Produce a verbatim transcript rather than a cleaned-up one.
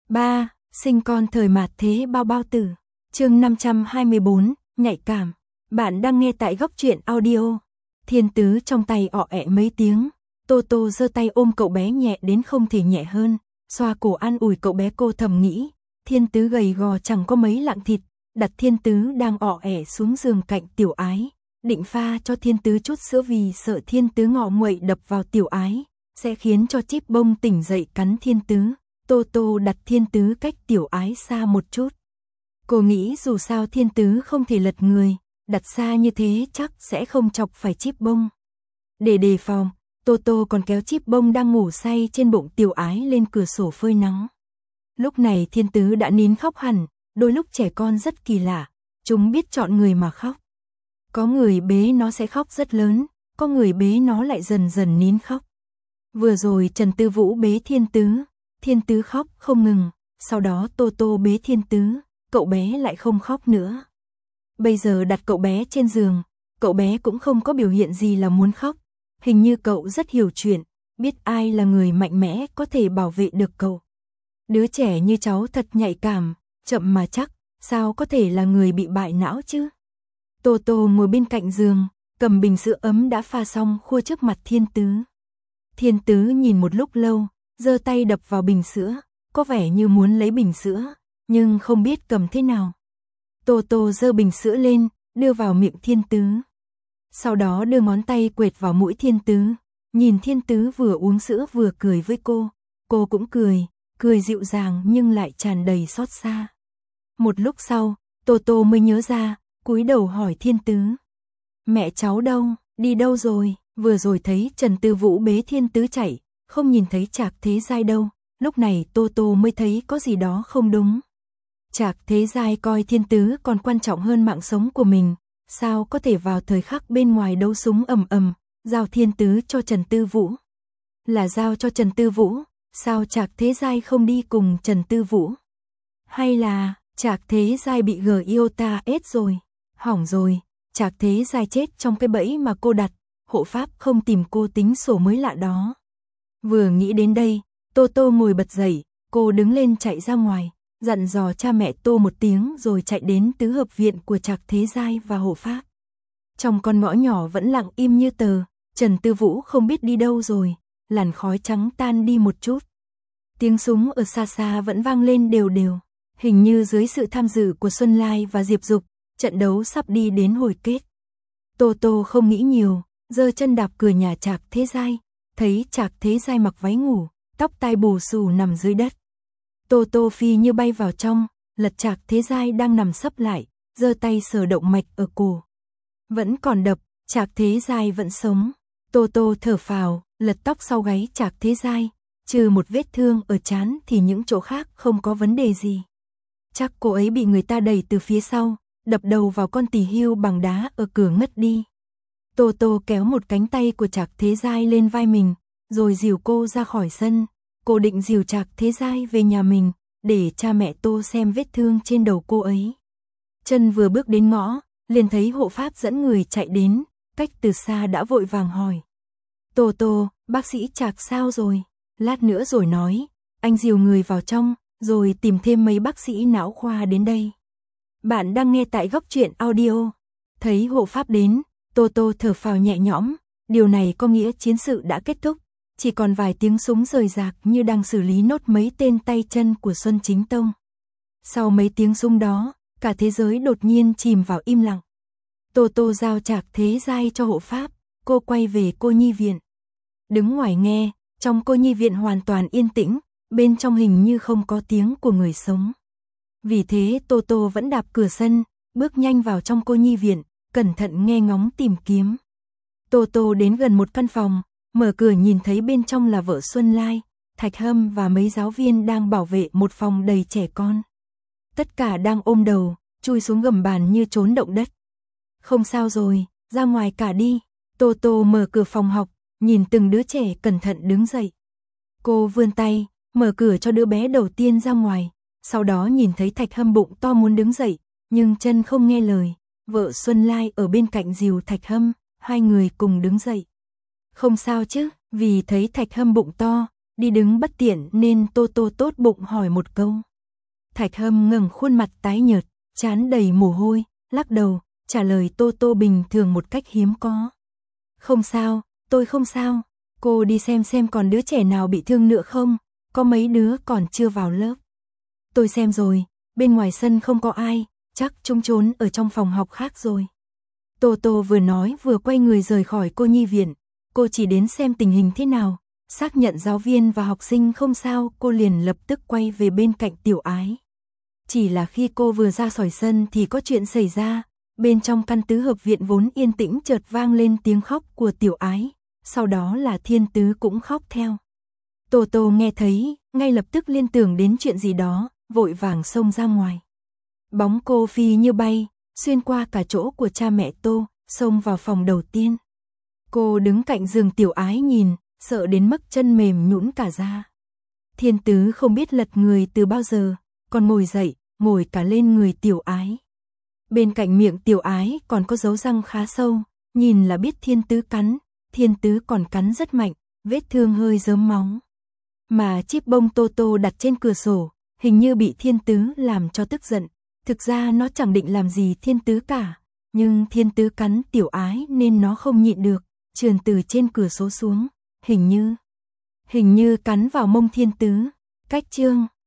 ba. Sinh con thời mạt thế bao bao tử. Chương năm trăm hai mươi bốn, nhạy cảm. Bạn đang nghe tại Góc Truyện Audio. Thiên Tứ trong tay ọ ẹ mấy tiếng, Tô Tô giơ tay ôm cậu bé nhẹ đến không thể nhẹ hơn, xoa cổ an ủi cậu bé. Cô thầm nghĩ, Thiên Tứ gầy gò chẳng có mấy lạng thịt, đặt Thiên Tứ đang ọ ẹ xuống giường cạnh Tiểu Ái, định pha cho Thiên Tứ chút sữa vì sợ Thiên Tứ ngọ nguậy đập vào Tiểu Ái, sẽ khiến cho Chíp Bông tỉnh dậy cắn Thiên Tứ. Tô Tô đặt Thiên Tứ cách Tiểu Ái xa một chút. Cô nghĩ dù sao Thiên Tứ không thể lật người, đặt xa như thế chắc sẽ không chọc phải Chíp Bông. Để đề phòng, Tô Tô còn kéo Chíp Bông đang ngủ say trên bụng Tiểu Ái lên cửa sổ phơi nắng. Lúc này Thiên Tứ đã nín khóc hẳn, đôi lúc trẻ con rất kỳ lạ, chúng biết chọn người mà khóc. Có người bế nó sẽ khóc rất lớn, có người bế nó lại dần dần nín khóc. Vừa rồi Trần Tư Vũ bế Thiên Tứ, Thiên Tứ khóc không ngừng, sau đó Tô Tô bế Thiên Tứ, cậu bé lại không khóc nữa. Bây giờ đặt cậu bé trên giường, cậu bé cũng không có biểu hiện gì là muốn khóc, hình như cậu rất hiểu chuyện, biết ai là người mạnh mẽ có thể bảo vệ được cậu. Đứa trẻ như cháu thật nhạy cảm, chậm mà chắc, sao có thể là người bị bại não chứ? Tô Tô ngồi bên cạnh giường, cầm bình sữa ấm đã pha xong khua trước mặt Thiên Tứ. Thiên Tứ nhìn một lúc lâu, giơ tay đập vào bình sữa, có vẻ như muốn lấy bình sữa, nhưng không biết cầm thế nào. Tô Tô giơ bình sữa lên, đưa vào miệng Thiên Tứ. Sau đó đưa ngón tay quệt vào mũi Thiên Tứ, nhìn Thiên Tứ vừa uống sữa vừa cười với cô, cô cũng cười, cười dịu dàng nhưng lại tràn đầy xót xa. Một lúc sau, Tô Tô mới nhớ ra, cúi đầu hỏi Thiên Tứ. Mẹ cháu đâu, đi đâu rồi? Vừa rồi thấy Trần Tư Vũ bế Thiên Tứ chạy, không nhìn thấy Trạc Thế Giai đâu, lúc này Tô Tô mới thấy có gì đó không đúng. Trạc Thế Giai coi Thiên Tứ còn quan trọng hơn mạng sống của mình, sao có thể vào thời khắc bên ngoài đấu súng ầm ầm, giao Thiên Tứ cho Trần Tư Vũ. Là giao cho Trần Tư Vũ, sao Trạc Thế Giai không đi cùng Trần Tư Vũ? Hay là Trạc Thế Giai bị G I O T A ết rồi? Hỏng rồi, Trạc Thế Giai chết trong cái bẫy mà cô đặt, hộ pháp không tìm cô tính sổ mới lạ đó. Vừa nghĩ đến đây, Tô Tô ngồi bật dậy, cô đứng lên chạy ra ngoài, dặn dò cha mẹ Tô một tiếng rồi chạy đến tứ hợp viện của Trạc Thế Giai và hộ pháp. Trong con ngõ nhỏ vẫn lặng im như tờ, Trần Tư Vũ không biết đi đâu rồi, làn khói trắng tan đi một chút. Tiếng súng ở xa xa vẫn vang lên đều đều, hình như dưới sự tham dự của Xuân Lai và Diệp Dục, trận đấu sắp đi đến hồi kết. Tô Tô không nghĩ nhiều, giơ chân đạp cửa nhà Trạc Thế Giai, thấy Trạc Thế Giai mặc váy ngủ, tóc tai bù xù nằm dưới đất. Tô Tô phi như bay vào trong, lật Trạc Thế Giai đang nằm sấp lại, giơ tay sờ động mạch ở cổ. Vẫn còn đập, Trạc Thế Giai vẫn sống. Tô Tô thở phào, lật tóc sau gáy Trạc Thế Giai, trừ một vết thương ở trán thì những chỗ khác không có vấn đề gì. Chắc cô ấy bị người ta đẩy từ phía sau, đập đầu vào con tỳ hưu bằng đá ở cửa ngất đi. Tô Tô kéo một cánh tay của Trạc Thế Giai lên vai mình, rồi dìu cô ra khỏi sân. Cô định dìu Trạc Thế Giai về nhà mình, để cha mẹ Tô xem vết thương trên đầu cô ấy. Chân vừa bước đến ngõ, liền thấy hộ pháp dẫn người chạy đến, cách từ xa đã vội vàng hỏi. Tô Tô, bác sĩ Trạc sao rồi? Lát nữa rồi nói, anh dìu người vào trong, rồi tìm thêm mấy bác sĩ não khoa đến đây. Bạn đang nghe tại Góc Truyện Audio. Thấy hộ pháp đến, Tô Tô thở phào nhẹ nhõm, điều này có nghĩa chiến sự đã kết thúc, chỉ còn vài tiếng súng rời rạc như đang xử lý nốt mấy tên tay chân của Xuân Chính Tông. Sau mấy tiếng súng đó, cả thế giới đột nhiên chìm vào im lặng. Tô Tô giao Trạc Thế Giai cho hộ pháp, cô quay về cô nhi viện. Đứng ngoài nghe, trong cô nhi viện hoàn toàn yên tĩnh, bên trong hình như không có tiếng của người sống. Vì thế Tô Tô vẫn đạp cửa sân, bước nhanh vào trong cô nhi viện, cẩn thận nghe ngóng tìm kiếm. Tô Tô đến gần một căn phòng, mở cửa nhìn thấy bên trong là vợ Xuân Lai, Thạch Hâm và mấy giáo viên đang bảo vệ một phòng đầy trẻ con. Tất cả đang ôm đầu, chui xuống gầm bàn như trốn động đất. Không sao rồi, ra ngoài cả đi. Tô Tô mở cửa phòng học, nhìn từng đứa trẻ cẩn thận đứng dậy. Cô vươn tay, mở cửa cho đứa bé đầu tiên ra ngoài, sau đó nhìn thấy Thạch Hâm bụng to muốn đứng dậy, nhưng chân không nghe lời. Vợ Xuân Lai ở bên cạnh dìu Thạch Hâm, hai người cùng đứng dậy. Không sao chứ, vì thấy Thạch Hâm bụng to, đi đứng bất tiện nên Tô Tô tốt bụng hỏi một câu. Thạch Hâm ngẩng khuôn mặt tái nhợt, trán đầy mồ hôi, lắc đầu, trả lời Tô Tô bình thường một cách hiếm có. Không sao, tôi không sao, cô đi xem xem còn đứa trẻ nào bị thương nữa không, có mấy đứa còn chưa vào lớp. Tôi xem rồi, bên ngoài sân không có ai, chắc chúng trốn ở trong phòng học khác rồi. Tô Tô vừa nói vừa quay người rời khỏi cô nhi viện, cô chỉ đến xem tình hình thế nào, xác nhận giáo viên và học sinh không sao, cô liền lập tức quay về bên cạnh Tiểu Ái. Chỉ là khi cô vừa ra khỏi sân thì có chuyện xảy ra, bên trong căn tứ hợp viện vốn yên tĩnh chợt vang lên tiếng khóc của Tiểu Ái, sau đó là Thiên Tứ cũng khóc theo. Tô Tô nghe thấy, ngay lập tức liên tưởng đến chuyện gì đó, vội vàng xông ra ngoài. Bóng cô phi như bay, xuyên qua cả chỗ của cha mẹ Tô, xông vào phòng đầu tiên. Cô đứng cạnh giường Tiểu Ái nhìn, sợ đến mức chân mềm nhũn cả ra. Thiên Tứ không biết lật người từ bao giờ, còn ngồi dậy, ngồi cả lên người Tiểu Ái. Bên cạnh miệng Tiểu Ái còn có dấu răng khá sâu, nhìn là biết Thiên Tứ cắn, Thiên Tứ còn cắn rất mạnh, vết thương hơi rớm máu. Mà chiếc bông Tô Tô đặt trên cửa sổ, hình như bị Thiên Tứ làm cho tức giận. Thực ra nó chẳng định làm gì Thiên Tứ cả, nhưng Thiên Tứ cắn Tiểu Ái nên nó không nhịn được, trườn từ trên cửa sổ xuống, hình như, hình như cắn vào mông Thiên Tứ. Cách chương